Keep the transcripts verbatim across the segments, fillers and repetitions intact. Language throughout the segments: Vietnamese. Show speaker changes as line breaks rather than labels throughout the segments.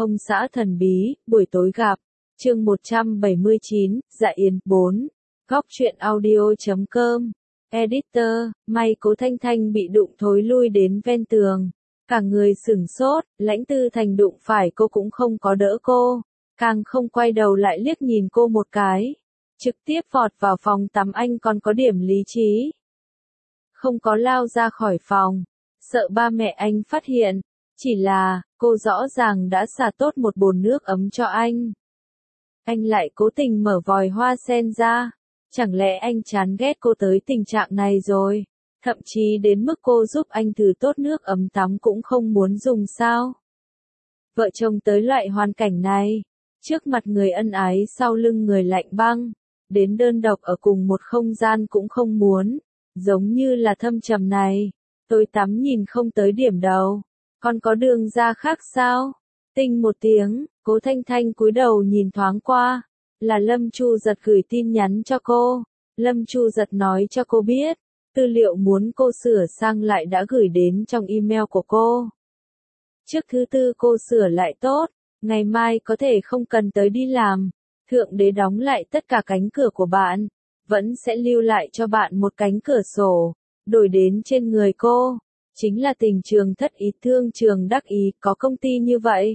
Ông xã thần bí, buổi tối gặp. Chương một trăm bảy mươi chín, Dạ Yến, bốn. Góc truyện audio chấm com. Editor, may Cố Thanh Thanh bị đụng thối lui đến ven tường. Cả người sửng sốt, Lãnh Tư Thành đụng phải cô cũng không có đỡ cô. Càng không quay đầu lại liếc nhìn cô một cái. Trực tiếp vọt vào phòng tắm, anh còn có điểm lý trí. Không có lao ra khỏi phòng. Sợ ba mẹ anh phát hiện. Chỉ là, cô rõ ràng đã xả tốt một bồn nước ấm cho anh. Anh lại cố tình mở vòi hoa sen ra. Chẳng lẽ anh chán ghét cô tới tình trạng này rồi? Thậm chí đến mức cô giúp anh thử tốt nước ấm tắm cũng không muốn dùng sao? Vợ chồng tới loại hoàn cảnh này. Trước mặt người ân ái, sau lưng người lạnh băng. Đến đơn độc ở cùng một không gian cũng không muốn. Giống như là thâm trầm này. Tôi tắm nhìn không tới điểm đầu. Còn có đường ra khác sao? Tinh một tiếng, Cố Thanh Thanh cúi đầu nhìn thoáng qua. Là Lâm Chu Giật gửi tin nhắn cho cô. Lâm Chu Giật nói cho cô biết. Tư liệu muốn cô sửa sang lại đã gửi đến trong email của cô. Trước thứ tư cô sửa lại tốt. Ngày mai có thể không cần tới đi làm. Thượng đế đóng lại tất cả cánh cửa của bạn. Vẫn sẽ lưu lại cho bạn một cánh cửa sổ. Đổi đến trên người cô. Chính là tình trường thất ý, thương trường đắc ý, có công ty như vậy.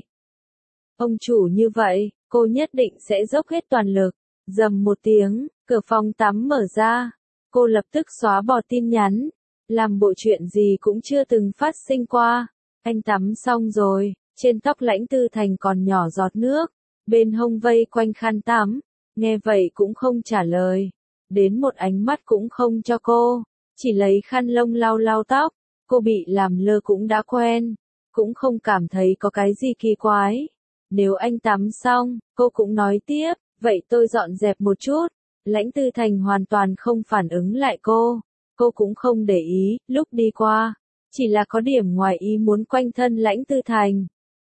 Ông chủ như vậy, cô nhất định sẽ dốc hết toàn lực. Dầm một tiếng, cửa phòng tắm mở ra. Cô lập tức xóa bỏ tin nhắn. Làm bộ chuyện gì cũng chưa từng phát sinh qua. Anh tắm xong rồi, trên tóc Lãnh Tư Thành còn nhỏ giọt nước. Bên hông vây quanh khăn tắm. Nghe vậy cũng không trả lời. Đến một ánh mắt cũng không cho cô. Chỉ lấy khăn lông lau lau tóc. Cô bị làm lơ cũng đã quen. Cũng không cảm thấy có cái gì kỳ quái. Nếu anh tắm xong, cô cũng nói tiếp, vậy tôi dọn dẹp một chút. Lãnh Tư Thành hoàn toàn không phản ứng lại cô. Cô cũng không để ý, lúc đi qua. Chỉ là có điểm ngoài ý muốn quanh thân Lãnh Tư Thành.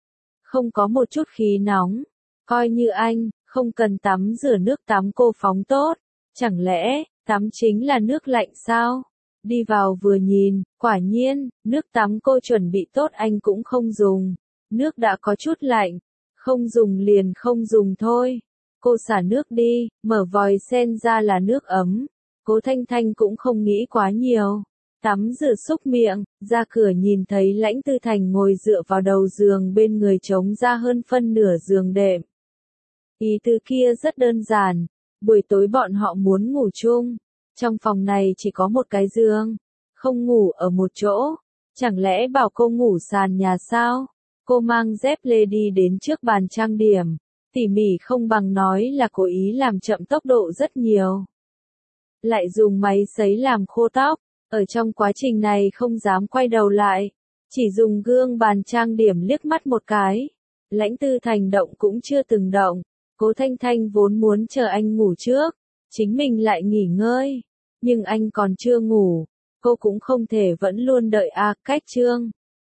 Không có một chút khí nóng. Coi như anh, không cần tắm rửa nước tắm cô phóng tốt. Chẳng lẽ, tắm chính là nước lạnh sao? Đi vào vừa nhìn, quả nhiên, nước tắm cô chuẩn bị tốt anh cũng không dùng. Nước đã có chút lạnh. Không dùng liền không dùng thôi. Cô xả nước đi, mở vòi sen ra là nước ấm. Cố Thanh Thanh cũng không nghĩ quá nhiều. Tắm rửa xúc miệng, ra cửa nhìn thấy Lãnh Tư Thành ngồi dựa vào đầu giường bên người trống ra hơn phân nửa giường đệm. Ý tứ kia rất đơn giản. Buổi tối bọn họ muốn ngủ chung. Trong phòng này chỉ có một cái giường. Không ngủ ở một chỗ. Chẳng lẽ bảo cô ngủ sàn nhà sao? Cô mang dép lê đi đến trước bàn trang điểm. Tỉ mỉ không bằng nói là cố ý làm chậm tốc độ rất nhiều. Lại dùng máy sấy làm khô tóc. Ở trong quá trình này không dám quay đầu lại. Chỉ dùng gương bàn trang điểm liếc mắt một cái. Lãnh Tư Thành động cũng chưa từng động. Cố Thanh Thanh vốn muốn chờ anh ngủ trước. Chính mình lại nghỉ ngơi. Nhưng anh còn chưa ngủ. Cô cũng không thể vẫn luôn đợi a cách chương.